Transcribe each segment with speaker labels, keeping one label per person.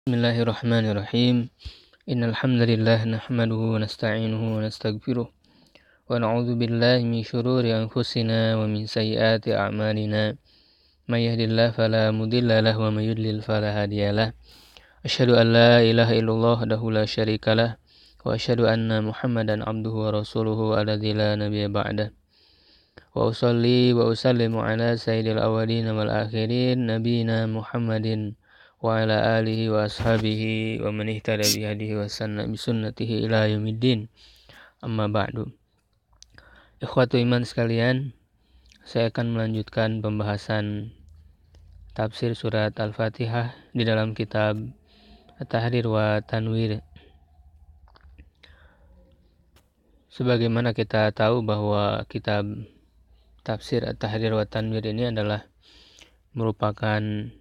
Speaker 1: Bismillahirrahmanirrahim. Innal hamdalillah nahmaduhu wa nasta'inuhu wa nastaghfiruh wa na'udzu billahi min shururi anfusina wa min sayyiati a'malina. May yahdihillahu fala mudilla lahu wa may yudlil fala hadiyalah. Asyhadu an la ilaha illallah wahdahu la syarikalah wa asyhadu anna Muhammadan abduhu wa rasuluhu alladzi la nabiyya ba'dah. Wa usalli wa usallimu ala sayyidil awwalin wal akhirin nabiyina Muhammadin wa ala alihi wa ashabihi wa man ihtada bi hadihi wa sanna bi sunnatihi ila yaumiddin. Amma ba'du. Ikhwatu iman sekalian, saya akan melanjutkan pembahasan tafsir surat Al-Fatihah di dalam kitab At-Tahrir wa Tanwir. Sebagaimana kita tahu bahwa kitab tafsir At-Tahrir wa Tanwir ini adalah merupakan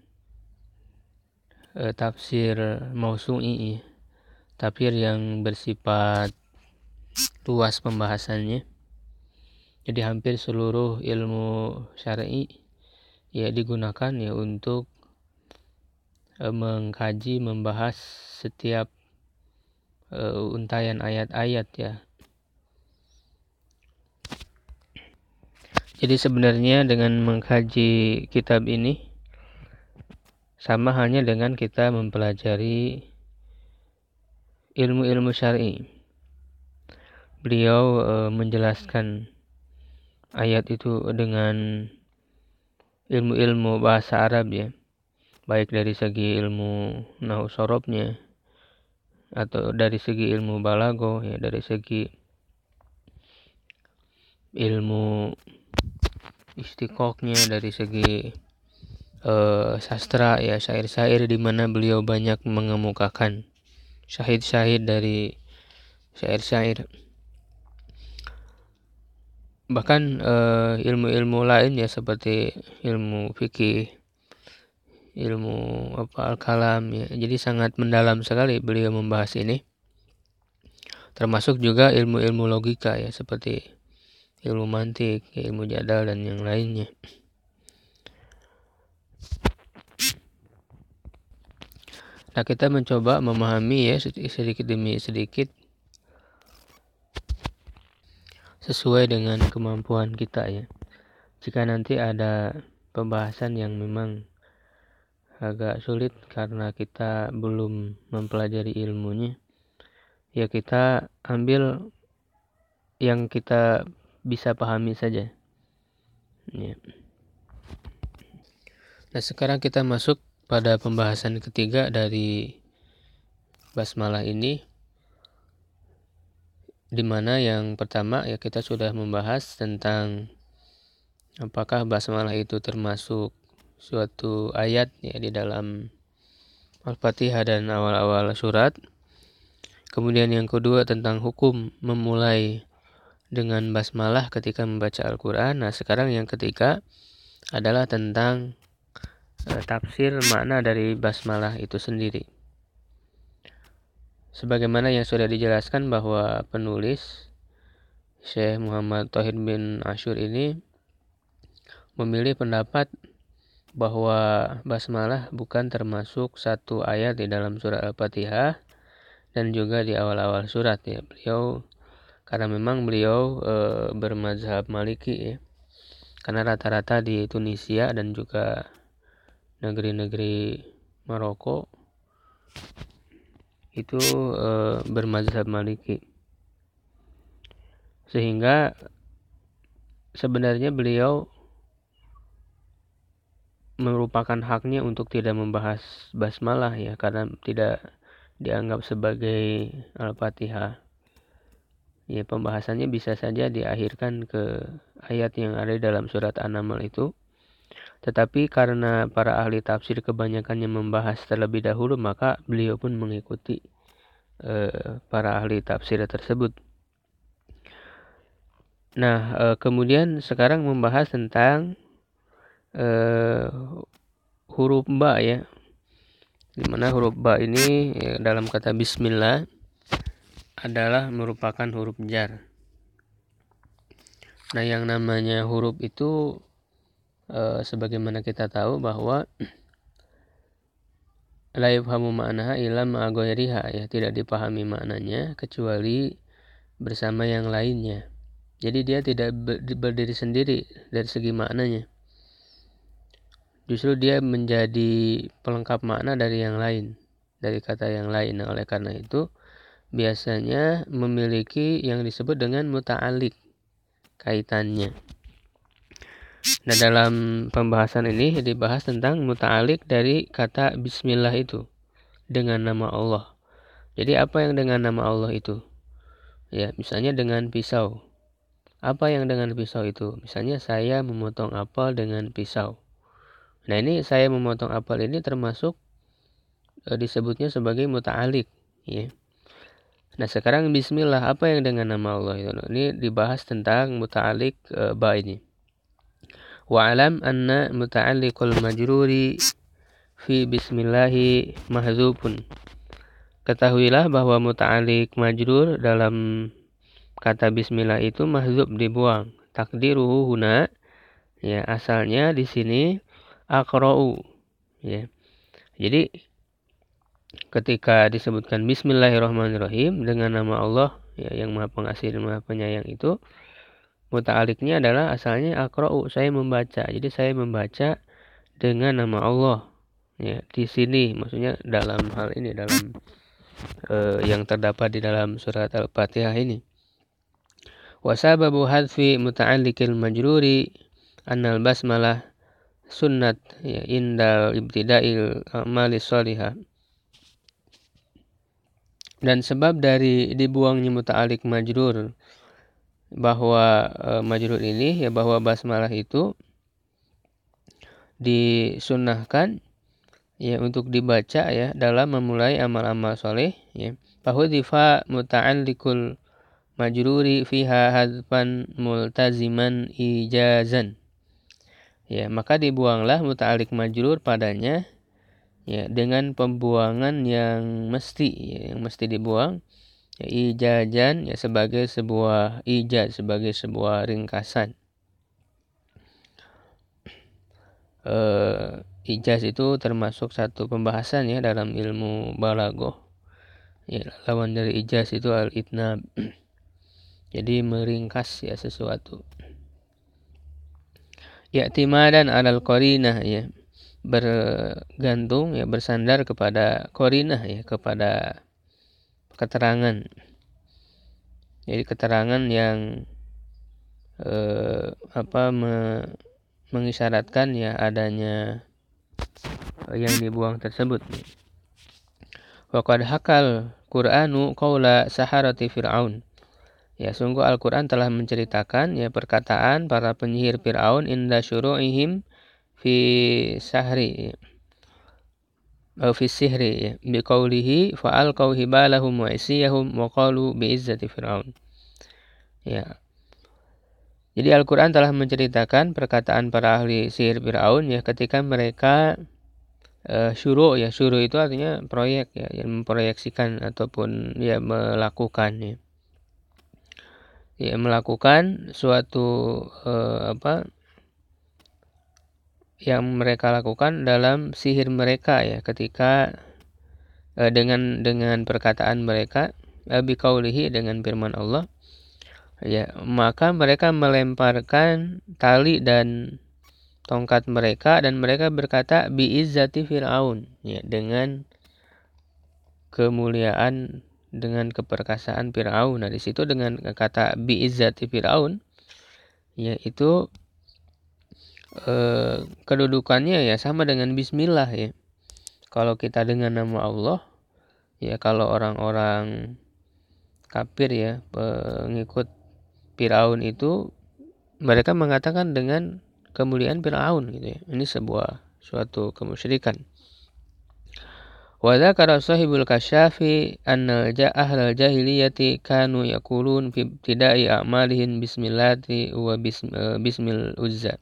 Speaker 1: tafsir mausu'i, tafsir yang bersifat luas pembahasannya. Jadi hampir seluruh ilmu syar'i digunakan untuk mengkaji, membahas setiap untayan ayat-ayat Jadi sebenarnya dengan mengkaji kitab ini sama halnya dengan kita mempelajari ilmu-ilmu syar'i. Beliau menjelaskan ayat itu dengan ilmu-ilmu bahasa Arab baik dari segi ilmu nahwu sorobnya atau dari segi ilmu balaghah dari segi ilmu istiqaqnya, dari segi sastra syair-syair di mana beliau banyak mengemukakan syahid-syahid dari syair-syair. Bahkan ilmu-ilmu lain seperti ilmu fikih, ilmu al-kalam Jadi sangat mendalam sekali beliau membahas ini. Termasuk juga ilmu-ilmu logika seperti ilmu mantik, ilmu jadal dan yang lainnya. Nah, kita mencoba memahami sedikit demi sedikit sesuai dengan kemampuan kita Jika nanti ada pembahasan yang memang agak sulit karena kita belum mempelajari ilmunya, kita ambil yang kita bisa pahami saja. Nah, sekarang kita masuk pada pembahasan ketiga dari basmalah ini, di mana yang pertama kita sudah membahas tentang apakah basmalah itu termasuk suatu ayat di dalam Al-Fatihah dan awal-awal surat. Kemudian yang kedua tentang hukum memulai dengan basmalah ketika membaca Al-Quran. Nah, sekarang yang ketiga adalah tentang tafsir makna dari basmalah itu sendiri. Sebagaimana yang sudah dijelaskan bahwa penulis Syekh Muhammad Thahir bin Ashur ini memilih pendapat bahwa basmalah bukan termasuk satu ayat di dalam surat Al-Fatihah dan juga di awal-awal surat Beliau karena memang beliau bermazhab Maliki karena rata-rata di Tunisia dan juga negeri-negeri Maroko itu bermazhab Maliki, sehingga sebenarnya beliau merupakan haknya untuk tidak membahas basmalah karena tidak dianggap sebagai Al-Fatihah. Pembahasannya bisa saja diakhirkan ke ayat yang ada dalam surat An-Naml itu. Tetapi karena para ahli tafsir kebanyakannya membahas terlebih dahulu, maka beliau pun mengikuti para ahli tafsir tersebut. Nah, kemudian sekarang membahas tentang huruf ba di mana huruf ba ini dalam kata bismillah adalah merupakan huruf jar. Nah, yang namanya huruf itu sebagaimana kita tahu bahwa la yafhamu ma'naha illa ma'a ghairiha, ya, tidak dipahami maknanya kecuali bersama yang lainnya. Jadi dia tidak berdiri sendiri dari segi maknanya. Justru dia menjadi pelengkap makna dari yang lain, dari kata yang lain. Nah, oleh karena itu biasanya memiliki yang disebut dengan muta'alliq kaitannya. Nah, dalam pembahasan ini dibahas tentang muta'alliq dari kata bismillah itu, dengan nama Allah. Jadi apa yang dengan nama Allah itu? Ya, misalnya dengan pisau. Apa yang dengan pisau itu? Misalnya saya memotong apel dengan pisau. Nah, ini saya memotong apel ini termasuk disebutnya sebagai muta'alliq, ya. Nah, sekarang bismillah, apa yang dengan nama Allah itu? Ini dibahas tentang muta'alliq ba ini. Wa'alam anna muta'alliqul majruri fi bismillahi mahdzufun. Ketahuilah bahwa muta'alliq majrur dalam kata bismillah itu mahdzuf, dibuang. Takdiruhu huna, ya, asalnya di sini aqra'u, ya. Jadi ketika disebutkan bismillahirrahmanirrahim, dengan nama Allah, ya, yang Maha Pengasih dan Maha Penyayang itu, muta'alliqnya adalah asalnya aqra'u, saya membaca. Jadi saya membaca dengan nama Allah, ya. Di sini maksudnya dalam hal ini, dalam yang terdapat di dalam surat Al-Fatihah ini. Wa sababu hadfi muta'alliqil majruri annal basmalah sunnat, ya, indal ibtida'il a'mali sholihah. Dan sebab dari dibuangnya muta'alliq majrur, bahwa majrur ini, ya, bahwa basmalah itu disunnahkan, ya, untuk dibaca, ya, dalam memulai amal-amal soleh, ya. Fahudhifa muta'alliqul majruri fiha hadfan multaziman ijazan, ya, maka dibuanglah muta'alliq majrur padanya, ya, dengan pembuangan yang mesti, ya, yang mesti dibuang, ya, ijazan, ya, sebagai sebuah ijaz, sebagai sebuah ringkasan. Ijaz itu termasuk satu pembahasan, ya, dalam ilmu balaghah. Ya, lawan dari ijaz itu al-itnab. Jadi meringkas, ya, sesuatu. I'timadan 'alal qarinah, ya, bergantung, ya, bersandar kepada qarinah, ya, kepada keterangan. Jadi keterangan yang mengisyaratkan, ya, adanya yang dibuang tersebut. Wa qad hakal Qur'anu qaula saharati Fir'aun. Ya, sungguh Al-Quran telah menceritakan, ya, perkataan para penyihir Fir'aun inda syuru'ihim fi sahri, fi sihri, ya, biqaulihi fa'alqaw hibalahum wa isiyahum wa qalu bi'izzati Fir'aun. Ya. Jadi Al-Quran telah menceritakan perkataan para ahli sihir Fir'aun, ya, ketika mereka syuru', ya, syuru' itu artinya proyek, ya, yang memproyeksikan ataupun, ya, melakukan, ya. Ya, melakukan suatu yang mereka lakukan dalam sihir mereka, ya, ketika dengan perkataan mereka, biqaulihi, dengan firman Allah, ya, maka mereka melemparkan tali dan tongkat mereka, dan mereka berkata bi'izzati Fir'aun, ya, dengan kemuliaan, dengan keperkasaan Fir'aun. Nah, di situ dengan kata bi'izzati Fir'aun, ya, itu kedudukannya, ya, sama dengan bismillah, ya. Kalau kita dengan nama Allah, ya, kalau orang-orang kafir, ya, pengikut Fir'aun itu, mereka mengatakan dengan kemuliaan Fir'aun, gitu, ya. Ini suatu kemusyrikan. Wa dzakara sahibul kasyafi anna ahlal jahiliyati kanu yaqulun fi ibtida'i a'malihim bismillati wa bismil uzza.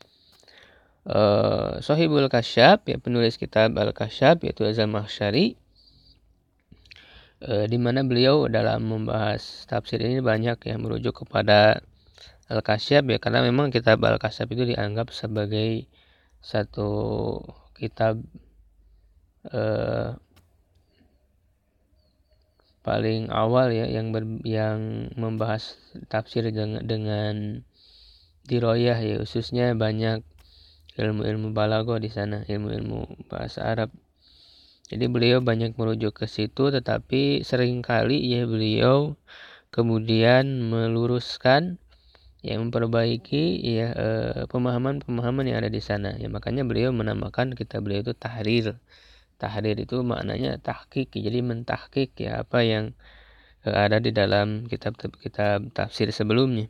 Speaker 1: Sahibul Kasyaf, ya, penulis kitab Al-Kasyaf, yaitu Az-Zamakhsyari, di mana beliau dalam membahas tafsir ini banyak, ya, merujuk kepada Al-Kasyaf, ya, karena memang kitab Al-Kasyaf itu dianggap sebagai satu kitab paling awal ya yang membahas tafsir dengan diroyah ya, khususnya banyak ilmu-ilmu balaghah di sana, ilmu-ilmu bahasa Arab. Jadi beliau banyak merujuk ke situ, tetapi seringkali ya beliau kemudian meluruskan, yang memperbaiki ya pemahaman-pemahaman yang ada di sana. Ya makanya beliau menamakan kitab beliau itu tahrir. Tahrir itu maknanya tahqiq, jadi mentahqiq ya apa yang ada di dalam kitab-kitab tafsir sebelumnya.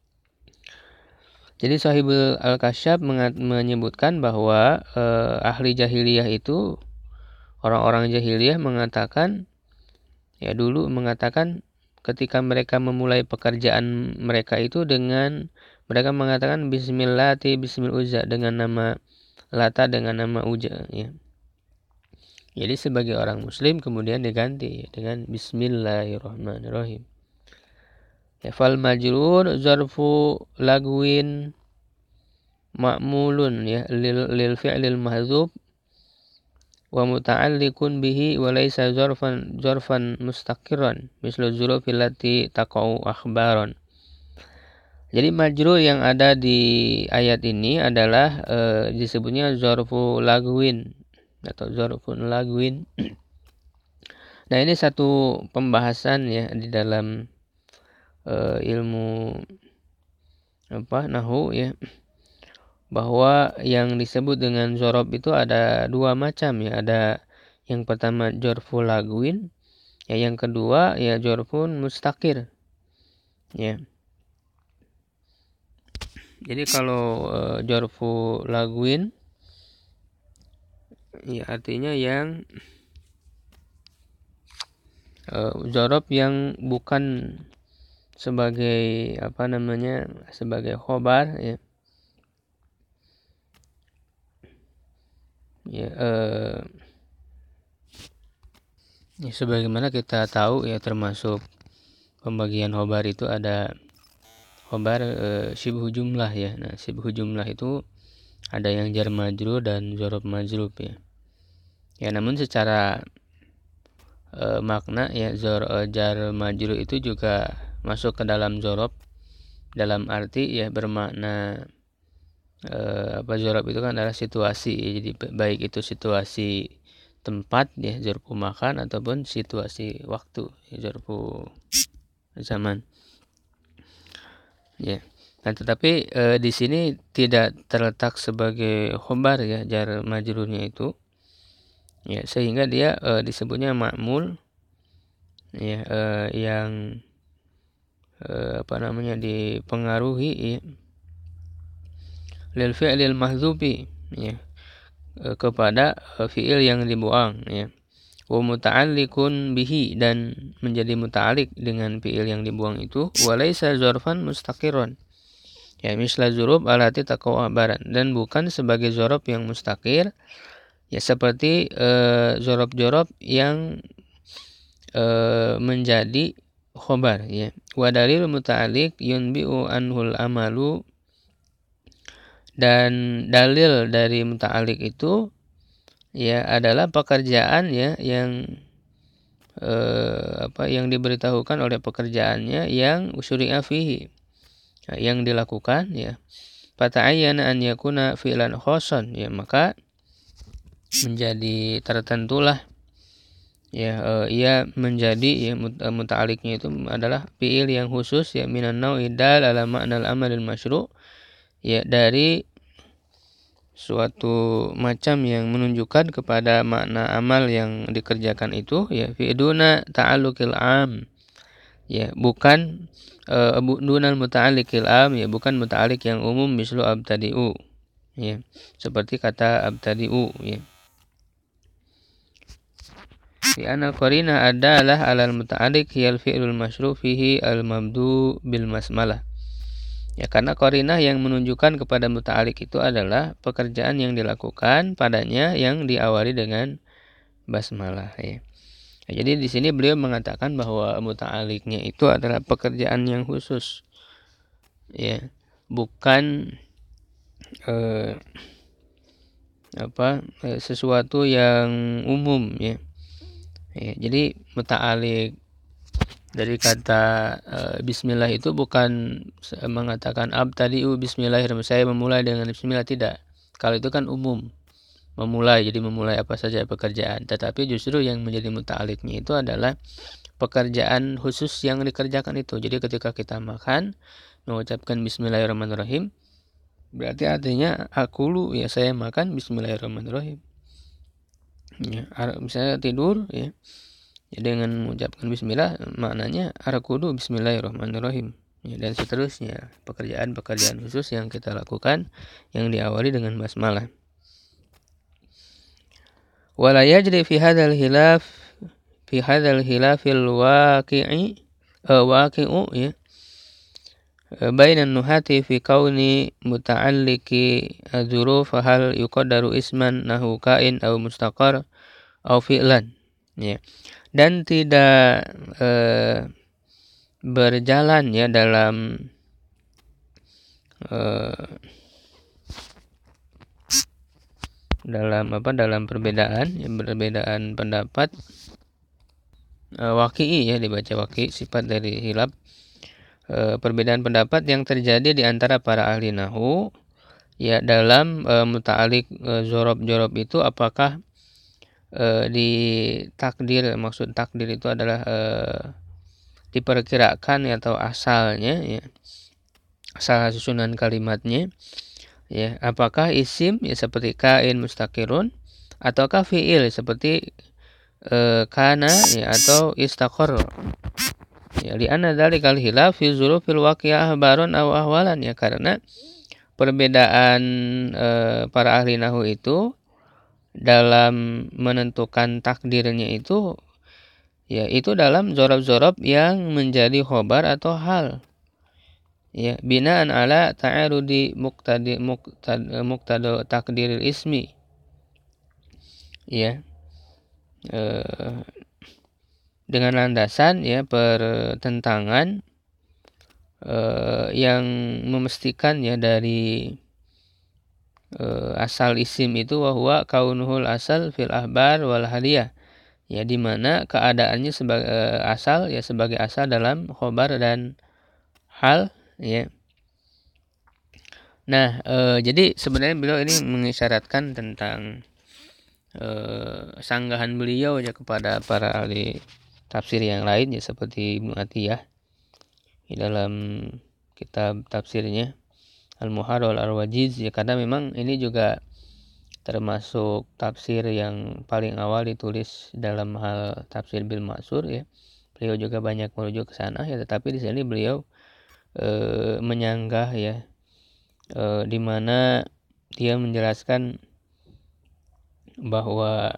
Speaker 1: Jadi Shahibul Al-Kasyaf menyebutkan bahwa ahli jahiliyah itu, orang-orang jahiliyah mengatakan, ya dulu mengatakan ketika mereka memulai pekerjaan mereka itu dengan mereka mengatakan Bismillati Bismil Uzza, dengan nama Lata, dengan nama Uzza ya. Jadi sebagai orang muslim kemudian diganti dengan Bismillahirrahmanirrahim. Ya, fal majrur zarfu lagwin ma'mulun ya lil fi'lil mahdzub wa muta'alliqun bihi wa laysa zarfan mustaqirran mislu dzurufil lati taqau akhbaran. Jadi majrur yang ada di ayat ini adalah disebutnya zarfu lagwin atau zarfun lagwin. Nah, ini satu pembahasan ya di dalam ilmu nahwu ya, bahwa yang disebut dengan zorob itu ada dua macam ya. Ada yang pertama zorfu lagwin, ya yang kedua ya zorfun mustaqir ya. Jadi kalau zorfu lagwin ya artinya yang zorob yang bukan sebagai sebagai khobar ya. Ya, sebagaimana kita tahu ya, termasuk pembagian khobar itu ada khobar syibhu jumlah ya. Nah, syibhu jumlah itu ada yang jar majrur dan zorob majrur ya. Ya, namun secara makna ya jar majrur itu juga masuk ke dalam zorob, dalam arti ya bermakna zorob itu kan adalah situasi ya. Jadi baik itu situasi tempat ya, zarfu makan, ataupun situasi waktu ya, zarfu zaman ya. Nah, tetapi di sini tidak terletak sebagai khobar ya jar majrurnya itu ya, sehingga dia disebutnya ma'mul ya, yang dipengaruhi ya, lil fi'lil mahzubi ya, kepada fi'il yang dibuang ya, wa muta'alliqun bihi, dan menjadi muta'alliq dengan fi'il yang dibuang itu, wa laisa zarfan mustaqirran ya, misla zurub alati taqau abaran, dan bukan sebagai zorob yang mustaqir ya, seperti zorob-zorob yang menjadi khobar ya. Wa dalil muta'alliq yunbi'u anhul amalu, dan dalil dari muta'alliq itu ya adalah pekerjaan ya yang yang diberitahukan oleh pekerjaannya yang syuri'a fihi ya, yang dilakukan ya. Fata'ayyana an yakuna fi'lan khossan ya, maka menjadi tertentulah ya ia menjadi ya muta'alliqnya itu adalah fi'il yang khusus ya, minan nau'i dal ala ma'nal amalil masyru' ya, dari suatu macam yang menunjukkan kepada makna amal yang dikerjakan itu ya, fi duna ta'alluqil am ya, bukan dunal muta'alliqil am ya, bukan muta'alliq yang umum, mislu abtadi'u ya, seperti kata abtadi'u ya. Fi anal qarina adalah alal muta'alliq hiyal fi'lul masyru' fihi al mabdu bil basmalah ya, karena qarinah yang menunjukkan kepada muta'alliq itu adalah pekerjaan yang dilakukan padanya yang diawali dengan basmalah ya. Jadi di sini beliau mengatakan bahwa muta'alliqnya itu adalah pekerjaan yang khusus ya, bukan sesuatu yang umum ya. Jadi muta'alik dari kata bismillah itu bukan mengatakan abtadi'u bismillahirrahmanirrahim, saya memulai dengan bismillah, tidak. Kalau itu kan umum, memulai, jadi memulai apa saja pekerjaan. Tetapi justru yang menjadi muta'aliknya itu adalah pekerjaan khusus yang dikerjakan itu. Jadi ketika kita makan mengucapkan bismillahirrahmanirrahim, berarti artinya akulu, ya saya makan bismillahirrahmanirrahim. Ya, misalnya tidur ya, dengan mengucapkan bismillah, maknanya arakudu bismillahirrahmanirrahim ya, dan seterusnya pekerjaan-pekerjaan khusus yang kita lakukan yang diawali dengan basmalah. Wala yajri fi hadzal hilafil waqi'u ya bainan nuhati fi kauni muta'alliki dzuruf hal yuqaddaru isman nahu kain atau mustaqar atau fi'lan ya. Dan tidak berjalan ya dalam perbedaan pendapat waqi'i ya, dibaca waqi', sifat dari hilaf, perbedaan pendapat yang terjadi di antara para ahli nahwu ya dalam muta'alik zorob itu apakah di takdir, maksud takdir itu adalah diperkirakan atau asalnya ya, asal susunan kalimatnya ya, apakah isim ya seperti kain mustaqirun ataukah fi'il seperti kana ya atau istaqarra ya, li'anna dzalikal hilaf fi dzurufil waqi'ah ahbaron aw ahwalan ya, karena perbedaan para ahli nahwu itu dalam menentukan takdirnya itu ya, itu dalam zorob-zorob yang menjadi khobar atau hal ya, binaan ala ta'arudi muqtada takdiril ismi ya, dengan landasan ya pertentangan yang memastikan ya dari asal isim itu, wahwa kaunuhul asal fil ahbar wal hadiyah ya, di mana keadaannya sebagai asal ya, sebagai asal dalam khobar dan hal ya. Nah jadi sebenarnya beliau ini mengisyaratkan tentang sanggahan beliau ya kepada para ahli tafsir yang lain ya, seperti Ibnu Atiyah di dalam kitab tafsirnya Al-Muharrar Al-Wajiz ya, karena memang ini juga termasuk tafsir yang paling awal ditulis dalam hal tafsir bil ma'sur ya. Beliau juga banyak merujuk ke sana ya, tetapi di sini beliau menyanggah ya, di mana dia menjelaskan bahwa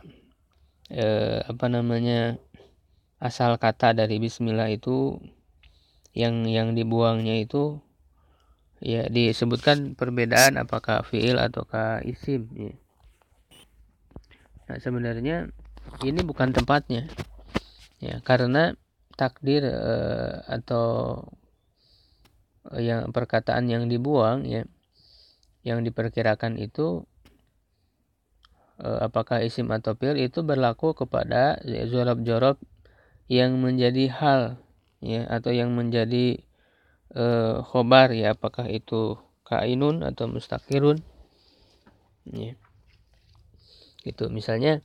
Speaker 1: asal kata dari bismillah itu yang dibuangnya itu ya, disebutkan perbedaan apakah fi'il ataukah isim ya. Nah sebenarnya ini bukan tempatnya ya, karena takdir atau yang perkataan yang dibuang ya, yang diperkirakan itu apakah isim atau fi'il, itu berlaku kepada ya, zorob-zorob yang menjadi hal ya, atau yang menjadi khobar ya, apakah itu kainun atau mustaqirun ya. Gitu misalnya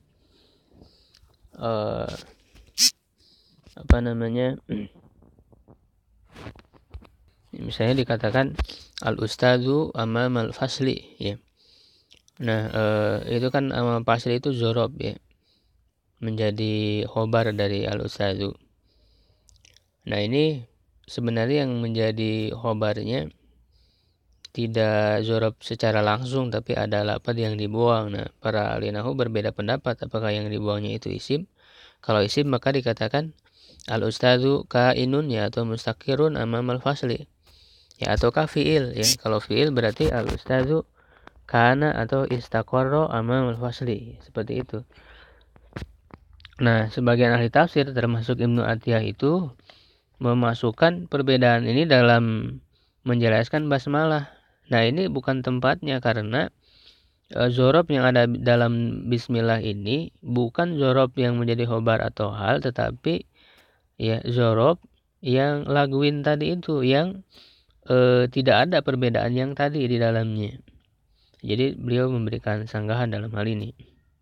Speaker 1: misalnya dikatakan al ustadzu amamal fasli ya. Nah itu kan amal fasli itu zorob ya, menjadi khobar dari al ustadzu. Nah ini sebenarnya yang menjadi khobarnya tidak zorob secara langsung, tapi ada lafaz yang dibuang. Nah para ahli nahwu berbeda pendapat apakah yang dibuangnya itu isim. Kalau isim maka dikatakan al ustadzu kainun ya, atau mustaqirun amamal fasli ya, ataukah fi'il ya. Kalau fi'il berarti al ustadzu kana atau istaqarra amamal fasli, seperti itu. Nah sebagian ahli tafsir termasuk Ibnu Atiyah itu memasukkan perbedaan ini dalam menjelaskan basmalah. Nah ini bukan tempatnya, karena Zorob yang ada dalam bismillah ini bukan zorob yang menjadi khobar atau hal, tetapi ya zorob yang lagwin tadi itu yang tidak ada perbedaan yang tadi di dalamnya. Jadi beliau memberikan sanggahan dalam hal ini.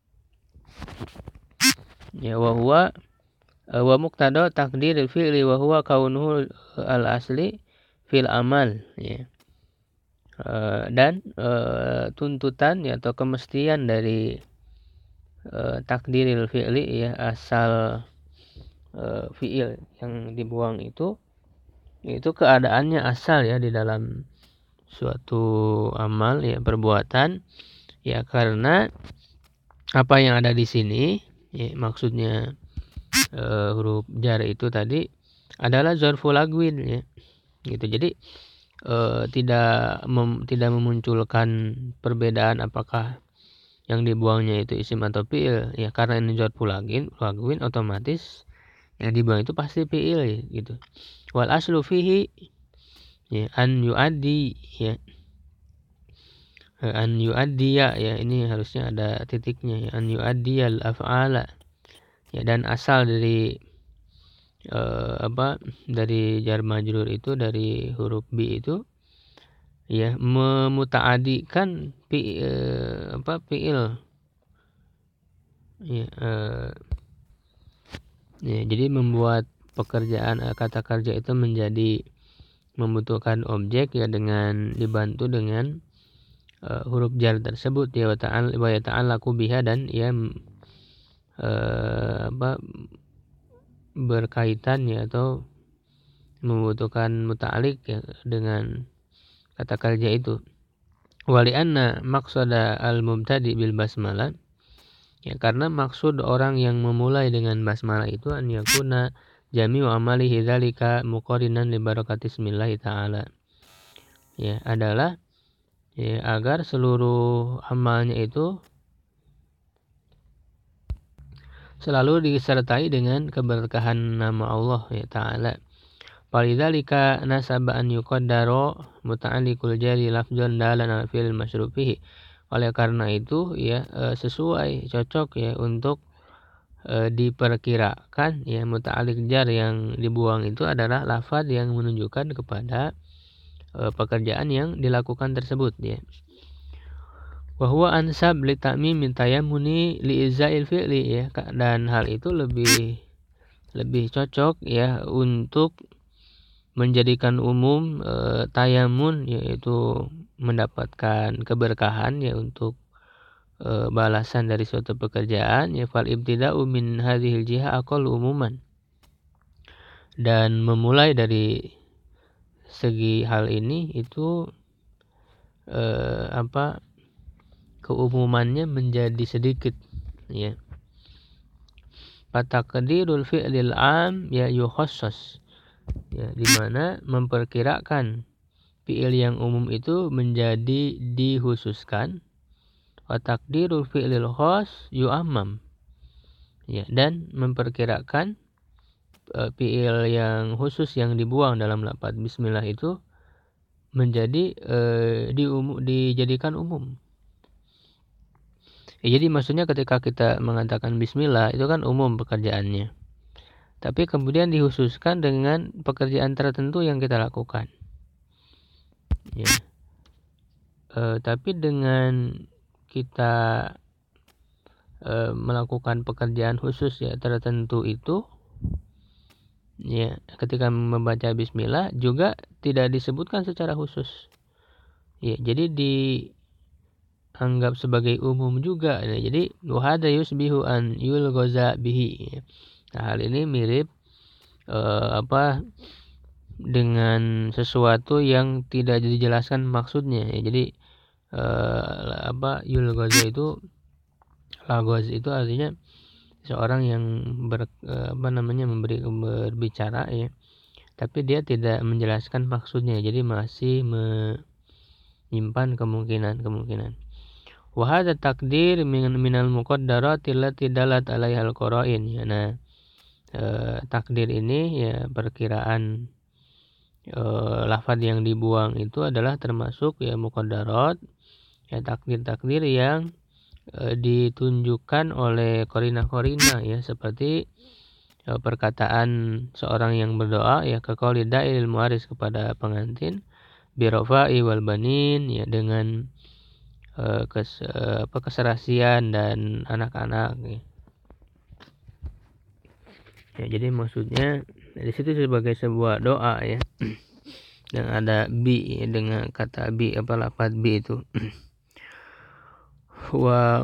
Speaker 1: Ya, wa huwa wa muqtada taqdiril fi'li wa huwa kaunuhu al asli fil amal, ya. Dan tuntutan ya, atau kemestian dari takdiril fi'li, ya, asal fi'il yang dibuang itu keadaannya asal ya di dalam suatu amal, ya, perbuatan, ya, karena apa yang ada di sini, ya, maksudnya huruf jar itu tadi adalah zarful lagwin, ya, gitu. Jadi tidak memunculkan perbedaan apakah yang dibuangnya itu isim atau fi'il, ya, karena ini zarful lagwin, otomatis yang dibuang itu pasti fi'il, ya, gitu. Wal aslu fihi, ya, an yu'addi, ya, an yu'addiya, ya, ini harusnya ada titiknya, ya, an yu'addiyal af'ala, ya, dan asal dari dari jar majrur itu, dari huruf bi itu, ya, memutaadikan fi'il, ya, ya, jadi membuat pekerjaan kata kerja itu menjadi membutuhkan objek, ya, dengan dibantu dengan huruf jar tersebut, ya, wa ta'allaqu biha, dan ya berkaitan, ya, atau membutuhkan muta'alliq, ya, dengan kata kerja itu. Wali anna maqsada al-mubtadi bil basmalah, ya, karena maksud orang yang memulai dengan basmalah itu an yakuna jami'u amalihi dzalika muqarinan li barakati bismillah ta'ala, ya, adalah, ya, agar seluruh amalnya itu selalu disertai dengan keberkahan nama Allah, ya, ta'ala. Falidzalika nasaba an yuqaddara muta'alliqul jari lafzan dalan ala fi'il masyru' fihi. Oleh karena itu, ya, sesuai, cocok, ya, untuk diperkirakan, ya, muta'alliq jar yang dibuang itu adalah lafaz yang menunjukkan kepada pekerjaan yang dilakukan tersebut, ya. Wa huwa ansab li ta'mim min tayammuni li izail fi'li, ya, dan hal itu lebih cocok, ya, untuk menjadikan umum tayamun, yaitu mendapatkan keberkahan, ya, untuk balasan dari suatu pekerjaan, ya, fal ibtida'u min hadhil jihah aqall umuman, dan memulai dari segi hal ini itu keumumannya menjadi sedikit, ya. Fataqdirul fi'lil am, ya, yukhassas, ya, di mana memperkirakan fi'il yang umum itu menjadi dikhususkan. Wa taqdirul fi'lil khas yu'ammam, ya, dan memperkirakan fi'il yang khusus yang dibuang dalam lafaz bismillah itu menjadi dijadikan umum. Ya, jadi maksudnya ketika kita mengatakan bismillah itu kan umum pekerjaannya, tapi kemudian dikhususkan dengan pekerjaan tertentu yang kita lakukan, ya. Tapi dengan kita melakukan pekerjaan khusus, ya, tertentu itu, ya, ketika membaca bismillah juga tidak disebutkan secara khusus, ya, jadi dianggap sebagai umum juga, ya. Jadi wahada yusbihu an yulghaza bihi, ya. Nah, hal ini mirip dengan sesuatu yang tidak dijelaskan maksudnya, ya. Jadi yulghaza itu, lagos itu artinya seorang yang berbicara, ya, tapi dia tidak menjelaskan maksudnya, jadi masih menyimpan kemungkinan. Wa hadza takdir minal muqaddarati allati dalat 'alaiha al-qara'in, ya. Nah, takdir ini, ya, perkiraan lafaz yang dibuang itu adalah termasuk, ya, muqaddarat ya takdir yang ditunjukkan oleh korina ya, seperti perkataan seorang yang berdoa ya, kaqauli da'il mu'aris, kepada pengantin, birofa'i wal banin ya, dengan keserasian dan anak-anak ya. Ya, jadi maksudnya di situ sebagai sebuah doa ya, yang ada bi ya, dengan kata bi lafaz bi itu. wa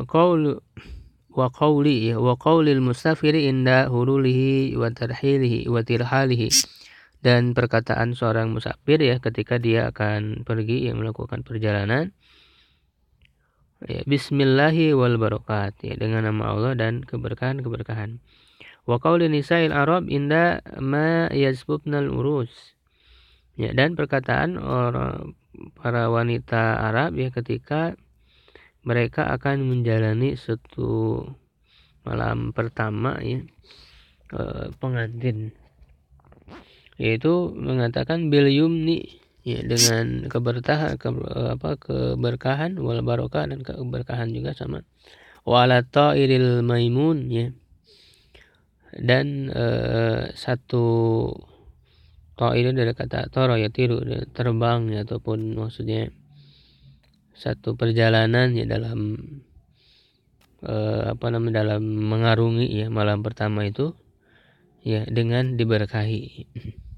Speaker 1: qaulil musafiri inda hurulihi wa tirhalihi, dan perkataan seorang musafir ya ketika dia akan pergi ya, melakukan perjalanan ya, bismillahi wal barakat ya, dengan nama Allah dan keberkahan. Wa qauli nisa'il arab inda ma yazbubnal urus ya, dan perkataan para wanita Arab ya ketika mereka akan menjalani suatu malam pertama ya, pengantin, yaitu mengatakan bil yumni ya, dengan keberkahan wal barokah, dan keberkahan juga sama, wala ta'iril maimun ya, dan satu ta'ir dari kata toro ya, tiru, terbang ya, ataupun maksudnya satu perjalanan ya dalam dalam mengarungi ya malam pertama itu ya, dengan diberkahi.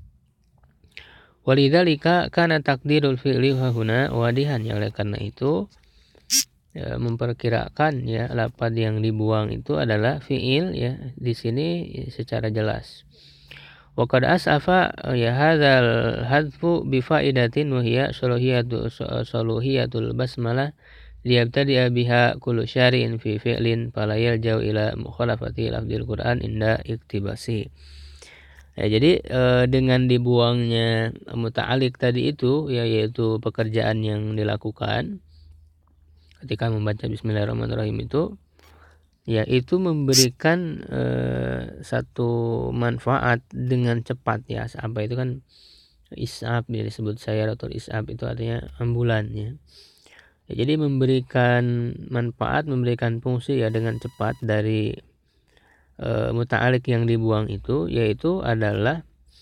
Speaker 1: Walidzalika kana takdirul fi'li hahuna wadihan, ya, oleh karena itu ya, memperkirakan ya lafaz yang dibuang itu adalah fi'il ya di sini ya, secara jelas. Wa qad as'afa ya hadzal hadfu bi fa'idatin wa hiya suluhiyatul basmalah liyabtadi'a biha kullu syari'in fi fi'lin fala yalja'u ila mukhalafati lafzil Qur'an inda iktibasi. Ya, jadi dengan dibuangnya muta'alliq tadi itu ya, yaitu pekerjaan yang dilakukan ketika membaca bismillahirrahmanirrahim itu ya, itu memberikan satu manfaat dengan cepat ya. Apa itu kan is'ab ya, disebut sayaratul is'ab, itu artinya ambulan ya. Ya, jadi memberikan manfaat, memberikan fungsi ya dengan cepat dari muta'alliq yang dibuang itu, yaitu adalah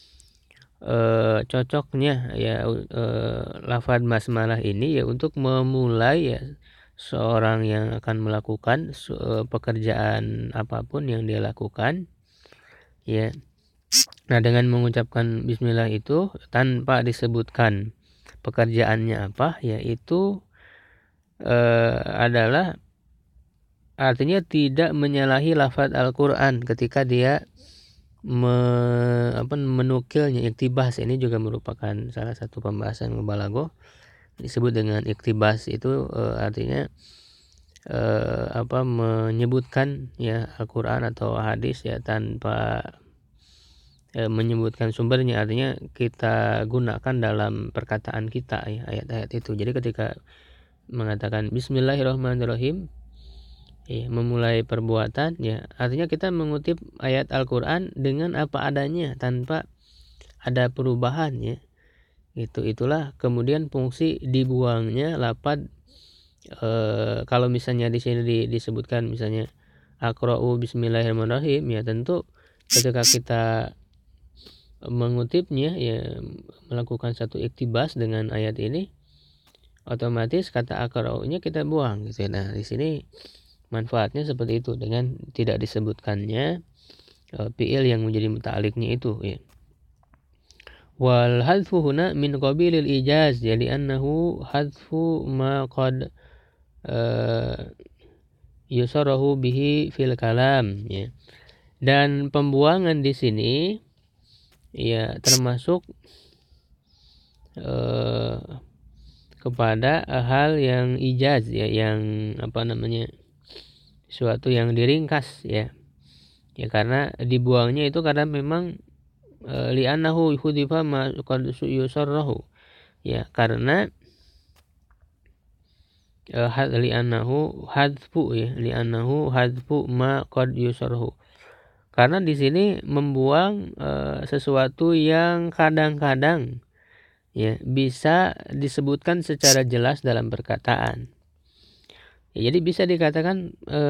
Speaker 1: cocoknya ya lafaz basmalah ini ya untuk memulai ya seorang yang akan melakukan pekerjaan apapun yang dia lakukan ya. Nah, dengan mengucapkan bismillah itu tanpa disebutkan pekerjaannya apa, yaitu adalah artinya tidak menyalahi lafaz Al-Qur'an ketika dia menukilnya. Iktibas ini juga merupakan salah satu pembahasan mubalaghah, disebut dengan iktibas itu artinya menyebutkan ya Al-Qur'an atau hadis ya tanpa menyebutkan sumbernya, artinya kita gunakan dalam perkataan kita ya ayat-ayat itu. Jadi ketika mengatakan bismillahirrahmanirrahim ya, memulai perbuatan ya, artinya kita mengutip ayat Al-Qur'an dengan apa adanya tanpa ada perubahan ya. Itulah kemudian fungsi dibuangnya lafaz. Kalau misalnya di sini disebutkan misalnya aqra'u bismillahirrahmanirrahim ya, tentu ketika kita mengutipnya ya, melakukan satu iktibas dengan ayat ini, otomatis kata aqra'u-nya kita buang gitu. Nah, di sini manfaatnya seperti itu dengan tidak disebutkannya fi'il yang menjadi muta'alliqnya itu ya. Wal hadfu huna min qabilil ijaz, jadi annahu hadfu ma qad yusarahu bihi fil kalam ya. Dan pembuangan di sini ya termasuk kepada hal yang ijaz ya, yang suatu yang diringkas ya. Ya, karena dibuangnya itu karena memang li'annahu hudifa ma qad yusarrahu ya, karena li'annahu hadfu ma qad yusarrahu, karena di sini membuang sesuatu yang kadang-kadang ya bisa disebutkan secara jelas dalam perkataan
Speaker 2: Ya, jadi bisa dikatakan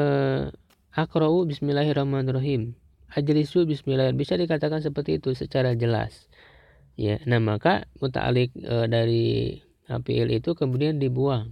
Speaker 2: aqra'u bismillahirrahmanirrahim, ajlisu bismillah, bisa dikatakan seperti itu secara jelas. Ya, nah maka muta'alliq dari fi'il itu kemudian dibuang.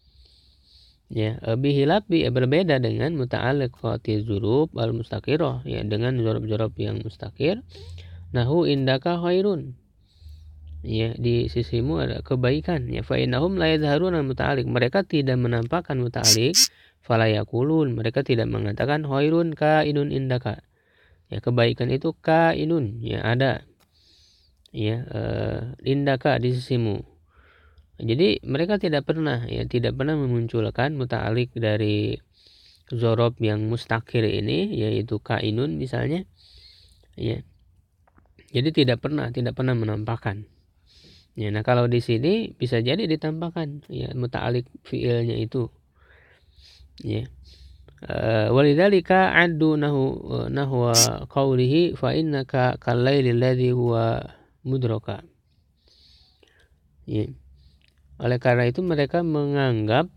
Speaker 2: Ya, berbeda dengan muta'alliq qati dzurub al mustaqirah, ya, dengan dzurub-dzurub yang mustaqir. Nahu indaka khairun, ya, di sisimu ada kebaikan. Ya, fa innahum la yadharuna muta'alliq, mereka tidak menampakkan muta'alliq. Fala yaqulun, mereka tidak mengatakan khairun kainun indaka. Ya, kebaikan itu kainun, ya, ada. Ya, indaka, di sisimu. Jadi mereka tidak pernah memunculkan muta'alliq dari dzurub yang mustaqir ini, yaitu kainun misalnya, ya. Jadi tidak pernah menampakkan. Ya, nah kalau di sini bisa jadi ditampakkan, ya, muta'alliq fi'ilnya itu. Ya. Walidzalika addu nahwa qawlihi fa innaka kal-lailil ladzi huwa mudraka. Ya. Oleh karena itu mereka menganggap,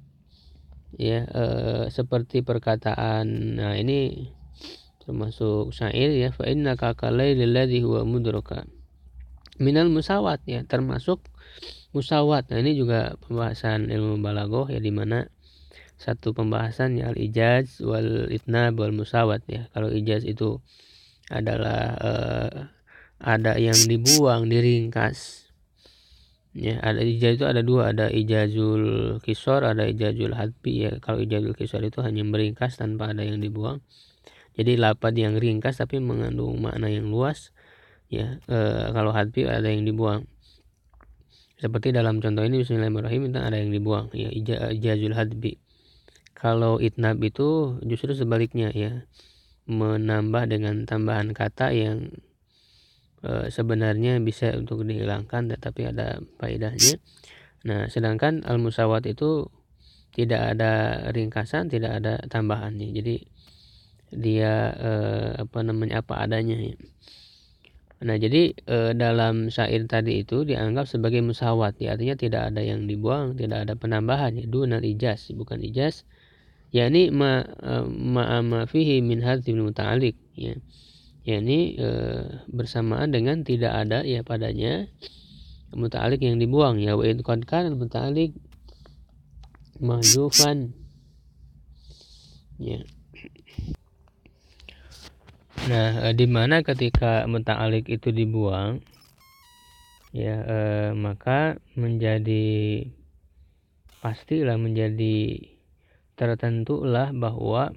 Speaker 2: ya, seperti perkataan, nah ini termasuk syair, ya, fa innaka kal-lailil ladzi huwa mudraka minal musawat, ya, termasuk musawat. Nah ini juga pembahasan ilmu balaghah, ya, di mana satu pembahasan, ya, al ijaz wal itnab wal musawat, ya. Kalau ijaz itu adalah ada yang dibuang, diringkas. Ya, ada ijaz itu ada dua, ada ijazul kisor, ada ijazul hadfi, ya. Kalau ijazul kisor itu hanya meringkas tanpa ada yang dibuang. Jadi lafaz yang ringkas tapi mengandung makna yang luas, ya. Kalau hadfi ada yang dibuang. Seperti dalam contoh ini bismillahirrahmanirrahim itu ada yang dibuang, ya, ijazul hadfi. Kalau itnab itu justru sebaliknya, ya, menambah dengan tambahan kata yang sebenarnya bisa untuk dihilangkan tetapi ada faedahnya. Nah, sedangkan al-musawat itu tidak ada ringkasan, tidak ada tambahannya. Jadi dia apa adanya, ya. Nah, jadi dalam syair tadi itu dianggap sebagai musawat, ya, artinya tidak ada yang dibuang, tidak ada penambahan, ya, dunal ijaz, bukan ijaz, yakni ma fihi min hadzil muta'alliq, ya. Yakni bersamaan dengan tidak ada, ya, padanya muta'alliq yang dibuang, ya, wa in qad kana muta'alliq mahdzufan, ya. Nah, di mana ketika muta'alliq itu dibuang, ya, maka pastilah menjadi tertentulah bahwa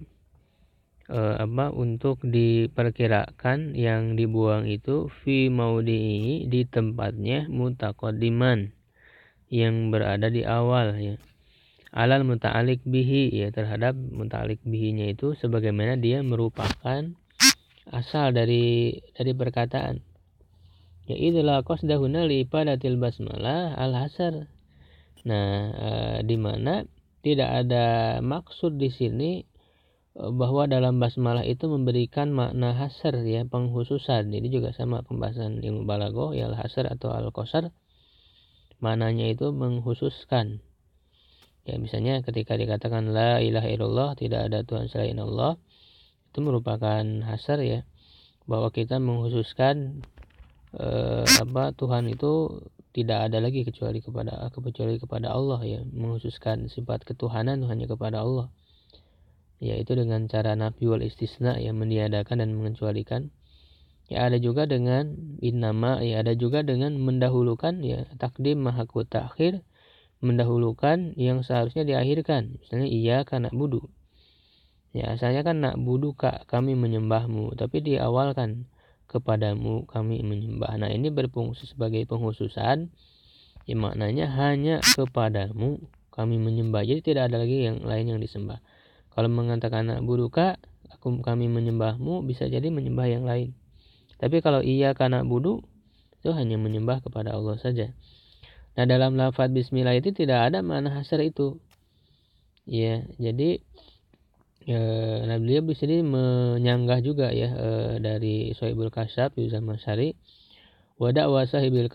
Speaker 2: untuk diperkirakan yang dibuang itu fi maudhi'i, di tempatnya, mutaqaddiman, yang berada di awal, ya, alal muta'alliq bihi, ya, terhadap muta'alliq bihinya itu sebagaimana dia merupakan asal dari perkataan. Ya, idza qasdahuna li ifadatil basmalah al hasar. Nah, di mana tidak ada maksud di sini bahwa dalam basmalah itu memberikan makna hasar, ya, penghususan. Ini juga sama pembahasan ilmu balaghah, ya, al hasar atau al qasar, maknanya itu menghususkan. Ya, misalnya ketika dikatakan la ilaha illallah, tidak ada Tuhan selain Allah, itu merupakan hasar, ya, bahwa kita menghususkan Tuhan itu tidak ada lagi kecuali kepada Allah, ya, menghususkan sifat ketuhanan hanya kepada Allah, yaitu dengan cara nafi wal istisna, yang meniadakan dan mengecualikan. Ya, ada juga dengan innama, ya, ada juga dengan mendahulukan, ya, takdim mahakut takhir, mendahulukan yang seharusnya diakhirkan. Misalnya iyyaka na'budu, ya, asalnya kan na'budu ka, kami menyembahmu, tapi diawalkan kepadamu kami menyembah. Nah, ini berfungsi sebagai penghususan, ya, maknanya hanya kepadamu kami menyembah, jadi tidak ada lagi yang lain yang disembah. Kalau mengatakan na'budu ka, kami menyembahmu, bisa jadi menyembah yang lain. Tapi kalau iyyaka na'budu, itu hanya menyembah kepada Allah saja. Nah, dalam lafaz bismillah itu tidak ada makna hasar itu, ya. Jadi nah, beliau di sini menyanggah juga, ya, dari Sohibul Kasyaf Yuzam Masyari, wa da'wa sahibil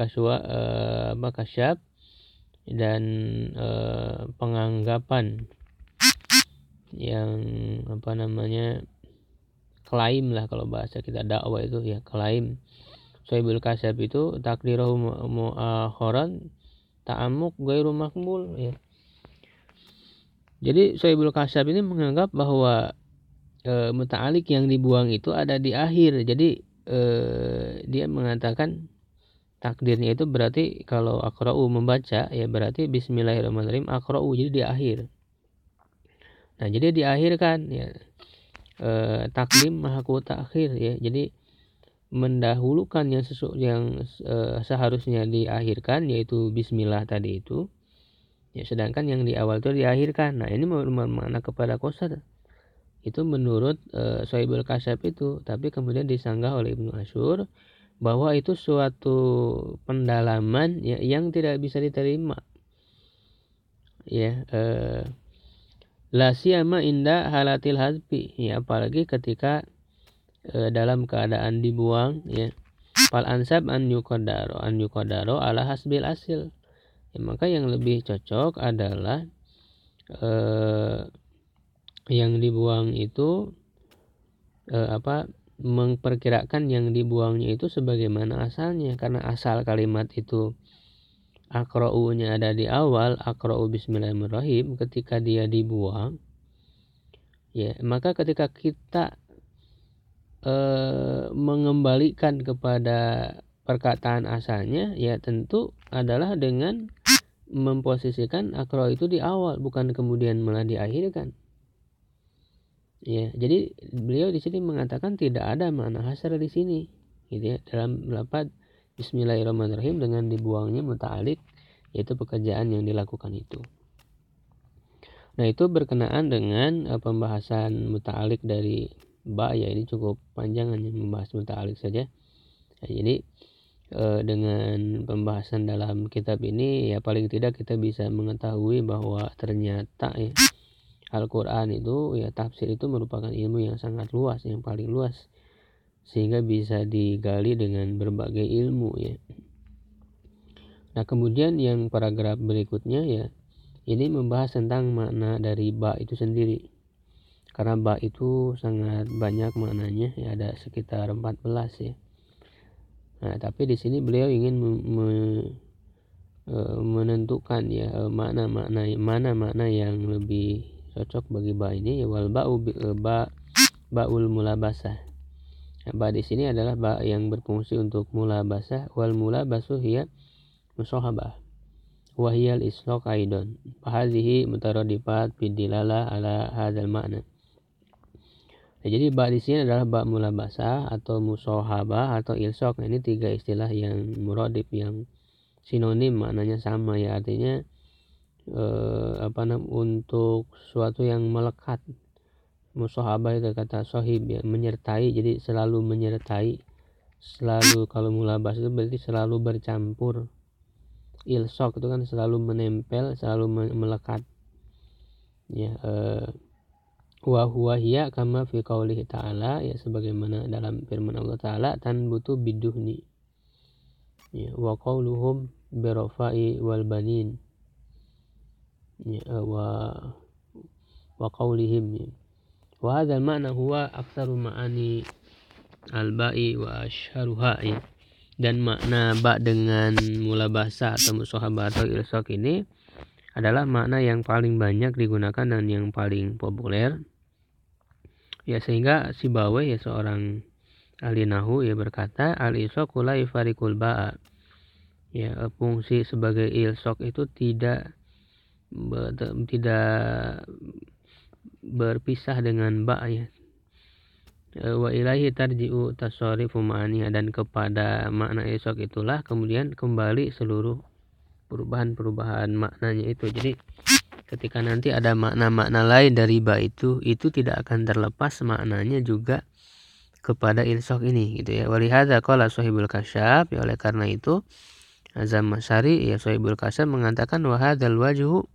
Speaker 2: kasyaf, dan penganggapan klaim lah, kalau bahasa kita dakwah itu ya klaim. Sohibul kasyaf itu takdirahu mu'akharan ta'amuk ghairu makbul ya. Jadi sohibul kasyaf ini menganggap bahwa muta'alik yang dibuang itu ada di akhir. Jadi dia mengatakan takdirnya itu berarti kalau akra'u membaca ya berarti bismillahirrahmanirrahim akra'u, jadi di akhir. Nah jadi diakhirkan ya, takdim mahaku takhir ya. Jadi mendahulukan yang seharusnya diakhirkan, yaitu bismillah tadi itu ya, sedangkan yang di awal itu diakhirkan. Nah ini makna kepada qasar itu menurut Sohibul Kasyaf itu, tapi kemudian disanggah oleh Ibnu Asyur bahwa itu suatu pendalaman ya, yang tidak bisa diterima ya, la siyama inda halatil hadfi ya, apalagi ketika dalam keadaan dibuang ya. Fal ansab an yuqaddaro ala hasbil asil ya, maka yang lebih cocok adalah yang dibuang itu memperkirakan yang dibuangnya itu sebagaimana asalnya, karena asal kalimat itu akra'u-nya ada di awal, akra'u bismillahirrahmanirrahim, ketika dia dibuang ya, maka ketika kita mengembalikan kepada perkataan asalnya ya tentu adalah dengan memposisikan akra'u itu di awal, bukan kemudian malah diakhirkan. Ya, jadi beliau di sini mengatakan tidak ada makna hasar di sini, gitu ya, dalam lafaz bismillahirrahmanirrahim dengan dibuangnya muta'alik, yaitu pekerjaan yang dilakukan itu. Nah, itu berkenaan dengan pembahasan muta'alik dari ba ya, ini cukup panjang, hanya membahas muta'alik saja. Nah, jadi dengan pembahasan dalam kitab ini ya paling tidak kita bisa mengetahui bahwa ternyata ya Al-Quran itu ya, tafsir itu merupakan ilmu yang sangat luas, yang paling luas, sehingga bisa digali dengan berbagai ilmu ya. Nah kemudian yang paragraf berikutnya ya, ini membahas tentang makna dari ba itu sendiri, karena ba itu sangat banyak maknanya ya, ada sekitar 14 ya. Nah tapi di sini beliau ingin menentukan ya makna yang lebih cocok bagi ba ini ya, wal baul mulabasah. Ba di sini adalah ba yang berfungsi untuk mulabasah, wal mulabasu hiya musahabah wa hiya al-islaq aidan. Hadhihi mutaradifat fi dilalah ala hadzal makna. Nah, jadi ba di sini adalah ba mulabasah atau musahabah atau ilsaq. Nah, ini tiga istilah yang muradif, yang sinonim, maknanya sama ya, artinya untuk sesuatu yang melekat. Musahabah itu kata sohib ya, menyertai, jadi selalu menyertai, selalu. Kalau mulabas itu berarti selalu bercampur. Ilsok itu kan selalu menempel, selalu melekat ya. Wa huwa hiya kama fi qaulihi ta'ala ya, sebagaimana dalam firman Allah Ta'ala, tanbutu biduhni ya, wa qauluhum birafai wal banin ya, wa qaulihim ya. Wa hadzal ma'na huwa aktsaru ma'ani al-ba'i wa asyharuha ya. Dan makna ba dengan mulabasa atau musahabah atau ilsaq ini adalah makna yang paling banyak digunakan dan yang paling populer ya, sehingga Sibawayh ya, seorang ahli nahwu ya, berkata al-ilsaqu la yufariqul ba'a ya, fungsi sebagai ilsaq itu tidak berpisah dengan ba ya. Wa ilaihi tarji'u tasarrufu ma'aniha, dan kepada makna ilsaq itulah kemudian kembali seluruh perubahan maknanya itu. Jadi ketika nanti ada makna-makna lain dari ba itu tidak akan terlepas maknanya juga kepada ilsaq ini gitu ya. Walihadza qala Sohibul Kasyaf ya, oleh karena itu Azam Masyari ya, Sohibul Kasyaf mengatakan wa hadzal wajhu,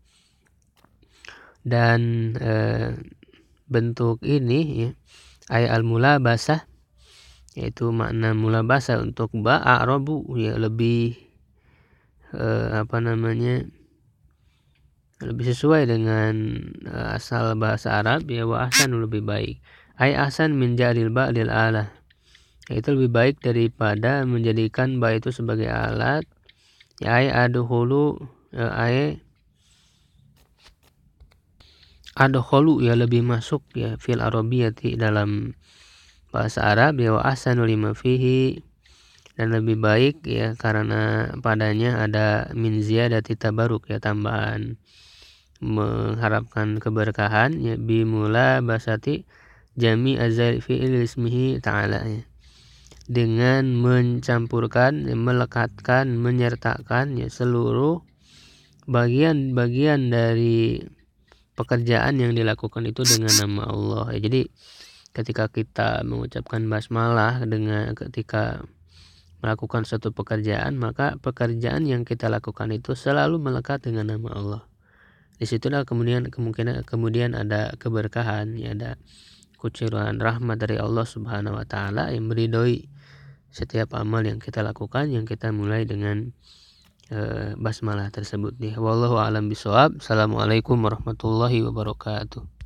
Speaker 2: dan bentuk ini ya, ay al-mulabasah, yaitu makna mulabasah untuk ba a'rabu ya, lebih lebih sesuai dengan asal bahasa Arab ya, wa ahsanu lebih baik, ai ahsan min ja'lil ba lil alah, itu lebih baik daripada menjadikan ba itu sebagai alat ya, ai adkhulu ya lebih masuk ya, fil arabiyyati dalam bahasa Arab ya, wa ahsanu lima fihi, dan lebih baik ya karena padanya ada min ziyadati tabaruk ya, tambahan mengharapkan keberkahan ya, bimula basati jami azal fi'il ismihi ta'ala ya, dengan mencampurkan ya, melekatkan, menyertakan ya seluruh bagian-bagian dari pekerjaan yang dilakukan itu dengan nama Allah ya. Jadi ketika kita mengucapkan basmalah ketika melakukan suatu pekerjaan, maka pekerjaan yang kita lakukan itu selalu melekat dengan nama Allah. Disitulah kemudian ada keberkahan ya, ada kucuran rahmat dari Allah Subhanahu wa taala yang meridhoi setiap amal yang kita lakukan, yang kita mulai dengan basmalah tersebut nih. Wallahu a'lam bishawab. Assalamualaikum warahmatullahi wabarakatuh.